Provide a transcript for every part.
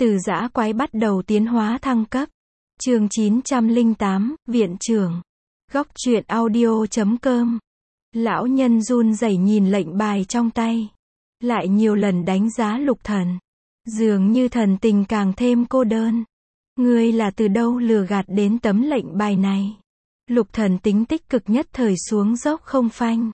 Từ dã quái bắt đầu tiến hóa thăng cấp. Chương 908, Viện trưởng. Góc truyện audio.com. Lão nhân run rẩy nhìn lệnh bài trong tay. Lại nhiều lần đánh giá Lục Thần. Dường như thần tình càng thêm cô đơn. Ngươi là từ đâu lừa gạt đến tấm lệnh bài này? Lục Thần tính tích cực nhất thời xuống dốc không phanh.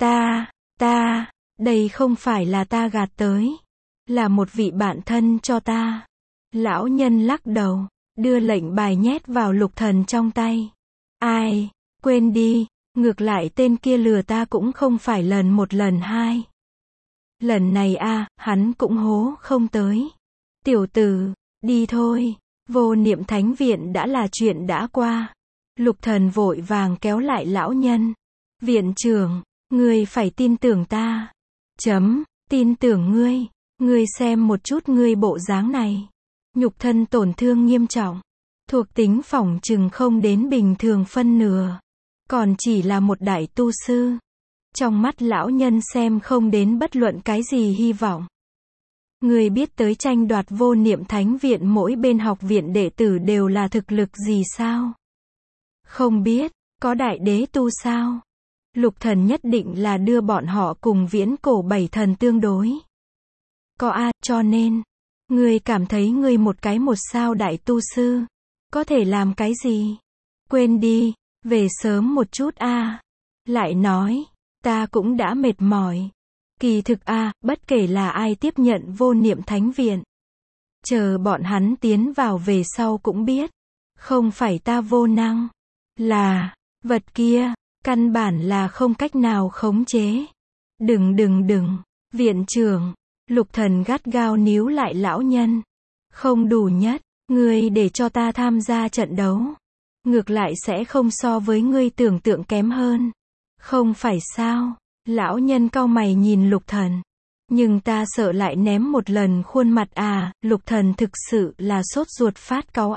Đây không phải là ta gạt tới. Là một vị bạn thân cho ta. Lão nhân lắc đầu, đưa lệnh bài nhét vào Lục Thần trong tay. Ai, quên đi, ngược lại tên kia lừa ta cũng không phải lần một lần hai. Lần này hắn cũng hố không tới. Tiểu tử, đi thôi, vô niệm thánh viện đã là chuyện đã qua. Lục Thần vội vàng kéo lại lão nhân. Viện trưởng, ngươi phải tin tưởng ta. Tin tưởng ngươi. Ngươi xem một chút ngươi bộ dáng này. Nhục thân tổn thương nghiêm trọng. Thuộc tính phỏng chừng không đến bình thường phân nửa. Còn chỉ là một đại tu sư. Trong mắt lão nhân xem không đến bất luận cái gì hy vọng. Ngươi biết tới tranh đoạt vô niệm thánh viện mỗi bên học viện đệ tử đều là thực lực gì sao? Không biết, có đại đế tu sao? Lục Thần nhất định là đưa bọn họ cùng viễn cổ bảy thần tương đối. Có cho nên, ngươi cảm thấy ngươi một sao đại tu sư, có thể làm cái gì? Quên đi, về sớm một chút Lại nói, ta cũng đã mệt mỏi. Kỳ thực bất kể là ai tiếp nhận vô niệm thánh viện. Chờ bọn hắn tiến vào về sau cũng biết. Không phải ta vô năng. Là, vật kia, căn bản là không cách nào khống chế. Đừng, viện trưởng. Lục Thần gắt gao níu lại lão nhân. Không đủ nhất, ngươi để cho ta tham gia trận đấu. Ngược lại sẽ không so với ngươi tưởng tượng kém hơn. Không phải sao? Lão nhân cau mày nhìn Lục Thần. Nhưng ta sợ lại ném một lần khuôn mặt Lục Thần thực sự là sốt ruột phát cáu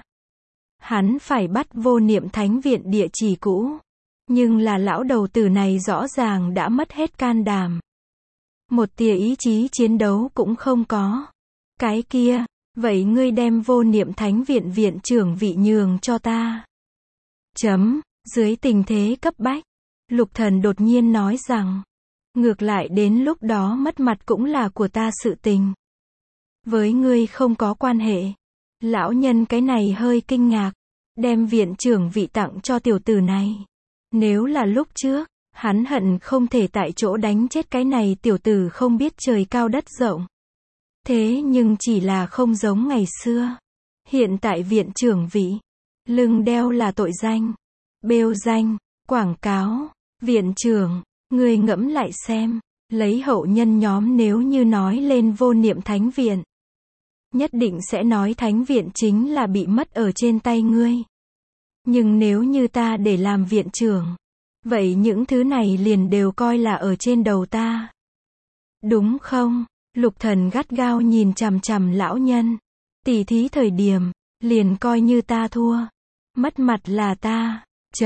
Hắn phải bắt vô niệm thánh viện địa chỉ cũ. Nhưng là lão đầu tử này rõ ràng đã mất hết can đảm. Một tia ý chí chiến đấu cũng không có. Cái kia, vậy ngươi đem vô niệm thánh viện viện trưởng vị nhường cho ta. Dưới tình thế cấp bách, Lục Thần đột nhiên nói rằng, ngược lại đến lúc đó mất mặt cũng là của ta sự tình. Với ngươi không có quan hệ. Lão nhân cái này hơi kinh ngạc, đem viện trưởng vị tặng cho tiểu tử này. Nếu là lúc trước, hắn hận không thể tại chỗ đánh chết cái này tiểu tử không biết trời cao đất rộng. Thế nhưng chỉ là không giống ngày xưa. Hiện tại viện trưởng vị, lưng đeo là tội danh, bêu danh, quảng cáo. Viện trưởng, ngươi ngẫm lại xem, lấy hậu nhân nhóm nếu như nói lên vô niệm thánh viện. Nhất định sẽ nói thánh viện chính là bị mất ở trên tay ngươi. Nhưng nếu như ta để làm viện trưởng, vậy những thứ này liền đều coi là ở trên đầu ta. Đúng không? Lục Thần gắt gao nhìn chằm chằm lão nhân. Tỉ thí thời điểm, liền coi như ta thua. Mất mặt là ta.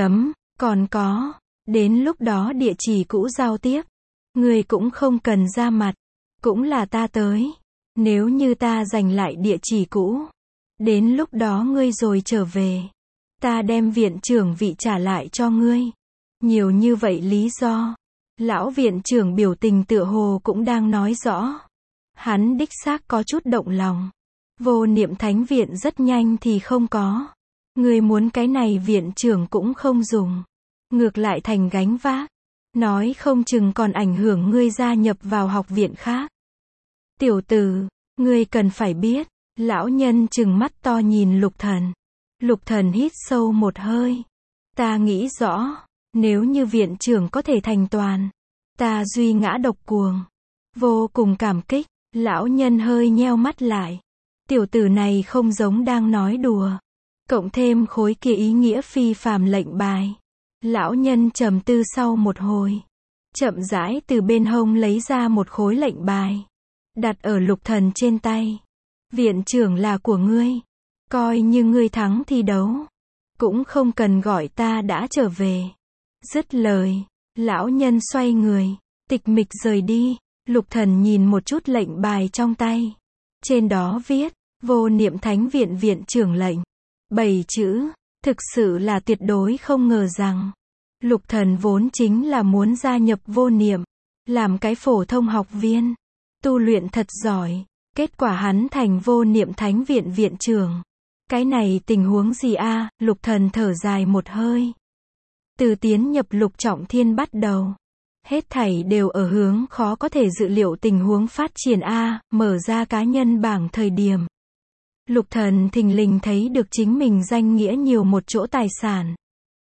Còn có, đến lúc đó địa chỉ cũ giao tiếp. Ngươi cũng không cần ra mặt. Cũng là ta tới. Nếu như ta giành lại địa chỉ cũ. Đến lúc đó ngươi rồi trở về. Ta đem viện trưởng vị trả lại cho ngươi. Nhiều như vậy lý do. Lão viện trưởng biểu tình tựa hồ cũng đang nói rõ. Hắn đích xác có chút động lòng. Vô niệm thánh viện rất nhanh thì không có. Ngươi muốn cái này viện trưởng cũng không dùng. Ngược lại thành gánh vác. Nói không chừng còn ảnh hưởng ngươi gia nhập vào học viện khác. Tiểu tử, ngươi cần phải biết. Lão nhân trừng mắt to nhìn Lục Thần. Lục Thần hít sâu một hơi. Ta nghĩ rõ. Nếu như viện trưởng có thể thành toàn. Ta duy ngã độc cuồng. Vô cùng cảm kích. Lão nhân hơi nheo mắt lại. Tiểu tử này không giống đang nói đùa. Cộng thêm khối kia ý nghĩa phi phàm lệnh bài. Lão nhân trầm tư sau một hồi. Chậm rãi từ bên hông lấy ra một khối lệnh bài. Đặt ở Lục Thần trên tay. Viện trưởng là của ngươi. Coi như ngươi thắng thi đấu. Cũng không cần gọi ta đã trở về. Dứt lời. Lão nhân xoay người. Tịch mịch rời đi. Lục Thần nhìn một chút lệnh bài trong tay. Trên đó viết, Vô Niệm Thánh Viện viện trưởng lệnh. 7 chữ, thực sự là tuyệt đối không ngờ rằng, Lục Thần vốn chính là muốn gia nhập Vô Niệm, làm cái phổ thông học viên, tu luyện thật giỏi, kết quả hắn thành Vô Niệm Thánh Viện viện trưởng. Cái này tình huống gì a? Lục Thần thở dài một hơi. Từ tiến nhập Lục Trọng Thiên bắt đầu, hết thảy đều ở hướng khó có thể dự liệu tình huống phát triển a, mở ra cá nhân bảng thời điểm. Lục Thần thình lình thấy được chính mình danh nghĩa nhiều một chỗ tài sản.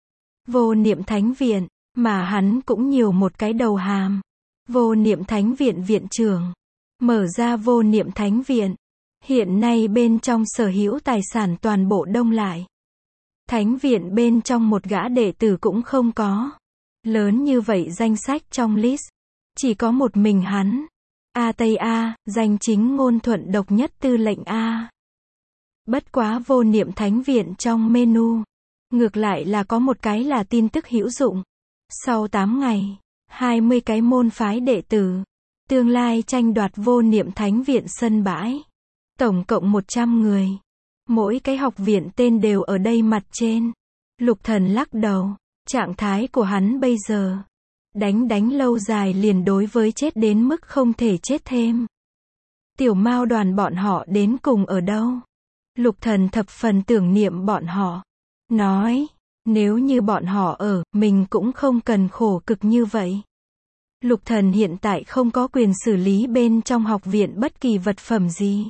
Vô Niệm Thánh Viện, mà hắn cũng nhiều một cái đầu hàm. Vô Niệm Thánh Viện viện trưởng. Mở ra Vô Niệm Thánh Viện. Hiện nay bên trong sở hữu tài sản toàn bộ đông lại. Thánh Viện bên trong một gã đệ tử cũng không có. Lớn như vậy danh sách trong list. Chỉ có một mình hắn. A Tây A, danh chính ngôn thuận độc nhất tư lệnh A. Bất quá Vô Niệm Thánh Viện trong menu. Ngược lại là có một cái là tin tức hữu dụng. Sau 8 ngày, 20 cái môn phái đệ tử. Tương lai tranh đoạt Vô Niệm Thánh Viện sân bãi. Tổng cộng 100 người. Mỗi cái học viện tên đều ở đây mặt trên. Lục Thần lắc đầu. Trạng thái của hắn bây giờ. Đánh lâu dài liền đối với chết đến mức không thể chết thêm. Tiểu Mao đoàn bọn họ đến cùng ở đâu? Lục Thần thập phần tưởng niệm bọn họ. Nói, nếu như bọn họ ở, mình cũng không cần khổ cực như vậy. Lục Thần hiện tại không có quyền xử lý bên trong học viện bất kỳ vật phẩm gì.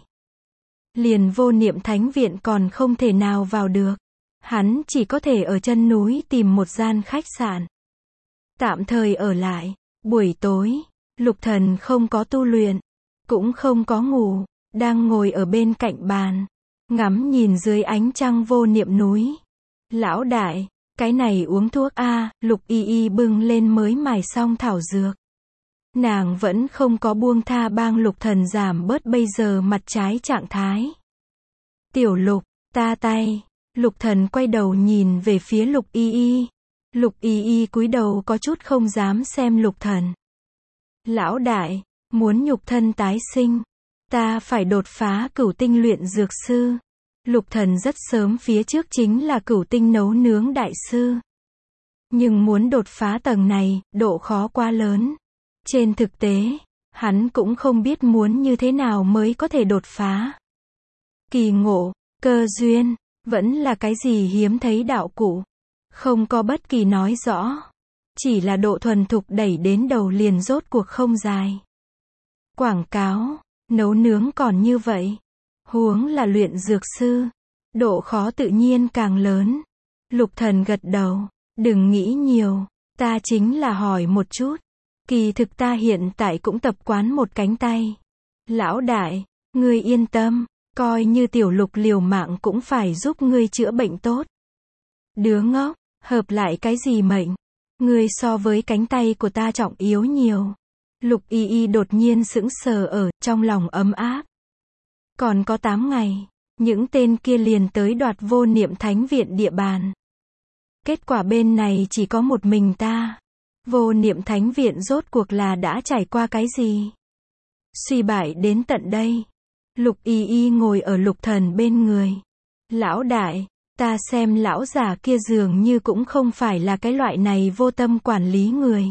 Liền Vô Niệm Thánh Viện còn không thể nào vào được. Hắn chỉ có thể ở chân núi tìm một gian khách sạn. Tạm thời ở lại. Buổi tối, Lục Thần không có tu luyện, cũng không có ngủ, đang ngồi ở bên cạnh bàn, ngắm nhìn dưới ánh trăng vô niệm núi. Lão đại, cái này uống thuốc a, Lục Y Y bưng lên mới mài xong thảo dược. Nàng vẫn không có buông tha bang Lục Thần giảm bớt bây giờ mặt trái trạng thái. Tiểu Lục, ta tay. Lục Thần quay đầu nhìn về phía Lục Y Y. Lục Y Y cúi đầu có chút không dám xem Lục Thần. Lão đại, muốn nhục thân tái sinh, ta phải đột phá cửu tinh luyện dược sư. Lục Thần rất sớm phía trước chính là cửu tinh nấu nướng đại sư. Nhưng muốn đột phá tầng này, độ khó quá lớn. Trên thực tế, hắn cũng không biết muốn như thế nào mới có thể đột phá. Kỳ ngộ, cơ duyên, vẫn là cái gì hiếm thấy đạo cụ. Không có bất kỳ nói rõ. Chỉ là độ thuần thục đẩy đến đầu liền rốt cuộc không dài. Quảng cáo, nấu nướng còn như vậy. Huống là luyện dược sư. Độ khó tự nhiên càng lớn. Lục Thần gật đầu. Đừng nghĩ nhiều. Ta chính là hỏi một chút. Kỳ thực ta hiện tại cũng tập quán một cánh tay. Lão đại, ngươi yên tâm. Coi như tiểu Lục liều mạng cũng phải giúp ngươi chữa bệnh tốt. Đứa ngốc, hợp lại cái gì mệnh? Ngươi so với cánh tay của ta trọng yếu nhiều. Lục Y Y đột nhiên sững sờ ở trong lòng ấm áp. Còn có 8 ngày, những tên kia liền tới đoạt Vô Niệm Thánh Viện địa bàn. Kết quả bên này chỉ có một mình ta. Vô Niệm Thánh Viện rốt cuộc là đã trải qua cái gì? Suy bại đến tận đây. Lục Y Y ngồi ở Lục Thần bên người. Lão đại, ta xem lão già kia dường như cũng không phải là cái loại này vô tâm quản lý người.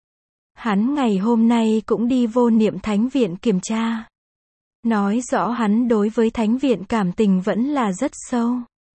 Hắn ngày hôm nay cũng đi Vô Niệm Thánh Viện kiểm tra. Nói rõ hắn đối với Thánh Viện cảm tình vẫn là rất sâu.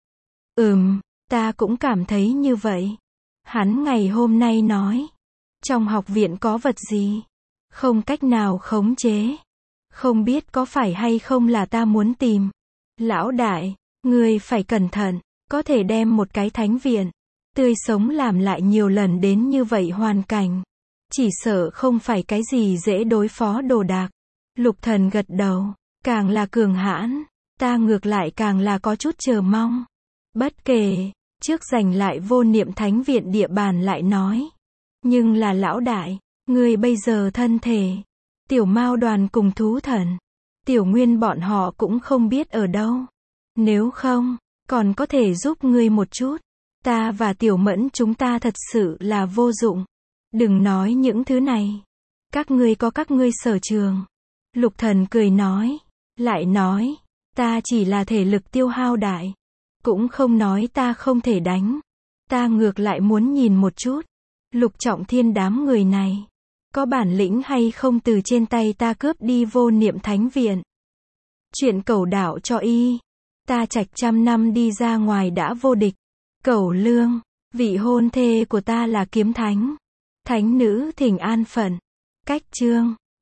Ta cũng cảm thấy như vậy. Hắn ngày hôm nay nói. Trong học viện có vật gì? Không cách nào khống chế. Không biết có phải hay không là ta muốn tìm. Lão đại, ngươi phải cẩn thận. Có thể đem một cái thánh viện tươi sống làm lại nhiều lần đến như vậy hoàn cảnh. Chỉ sợ không phải cái gì dễ đối phó đồ đạc. Lục Thần gật đầu. Càng là cường hãn, ta ngược lại càng là có chút chờ mong. Bất kể, trước giành lại Vô Niệm Thánh Viện địa bàn lại nói. Nhưng là lão đại, ngươi bây giờ thân thể. Tiểu Mao đoàn cùng thú thần. Tiểu Nguyên bọn họ cũng không biết ở đâu. Nếu không, còn có thể giúp ngươi một chút. Ta và Tiểu Mẫn chúng ta thật sự là vô dụng. Đừng nói những thứ này. Các ngươi có các ngươi sở trường. Lục Thần cười nói. Lại nói. Ta chỉ là thể lực tiêu hao đại. Cũng không nói ta không thể đánh. Ta ngược lại muốn nhìn một chút. Lục Trọng Thiên đám người này. Có bản lĩnh hay không từ trên tay ta cướp đi Vô Niệm Thánh Viện. Chuyện Cẩu đạo cho y. Ta Trạch trăm năm đi ra ngoài đã vô địch. Cẩu Lương. Vị hôn thê của ta là Kiếm Thánh. Thánh nữ thỉnh an phận. Cách chương.